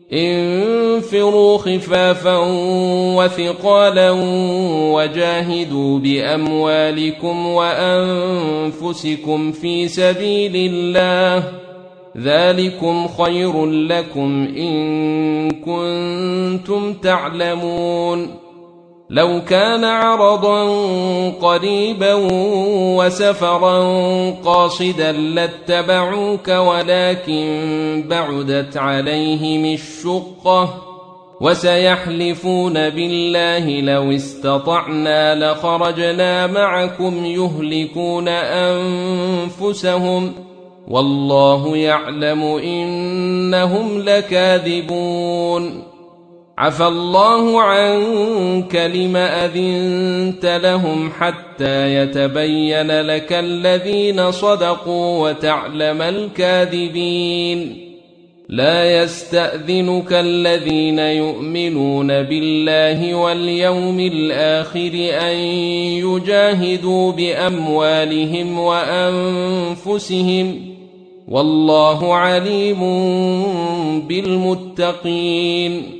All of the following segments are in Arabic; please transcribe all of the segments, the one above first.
انفروا خفافا وثقالا وجاهدوا بأموالكم وأنفسكم في سبيل الله، ذلكم خير لكم إن كنتم تعلمون. لو كان عرضا قريبا وسفرا قاصدا لاتبعوك ولكن بعدت عليهم الشقة، وسيحلفون بالله لو استطعنا لخرجنا معكم يهلكون أنفسهم والله يعلم إنهم لكاذبون. عفى الله عنك لم أذنت لهم حتى يتبين لك الذين صدقوا وتعلم الكاذبين. لا يستأذنك الذين يؤمنون بالله واليوم الآخر أن يجاهدوا بأموالهم وأنفسهم والله عليم بالمتقين.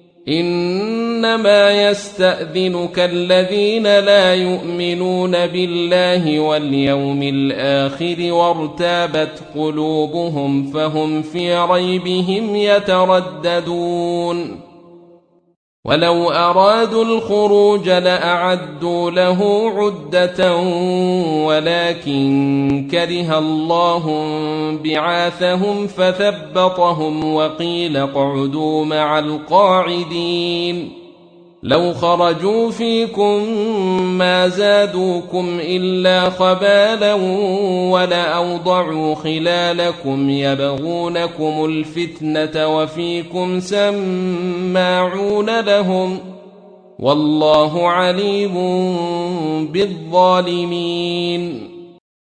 إنما يستأذنك الذين لا يؤمنون بالله واليوم الآخر وارتابت قلوبهم فهم في ريبهم يترددون. ولو أرادوا الخروج لأعدوا له عدة ولكن كره الله بعاثهم فثبطهم وقيل اقعدوا مع القاعدين. لو خرجوا فيكم ما زادوكم إلا خبالا ولأوضعوا خلالكم يبغونكم الفتنة وفيكم سماعون لهم والله عليم بالظالمين.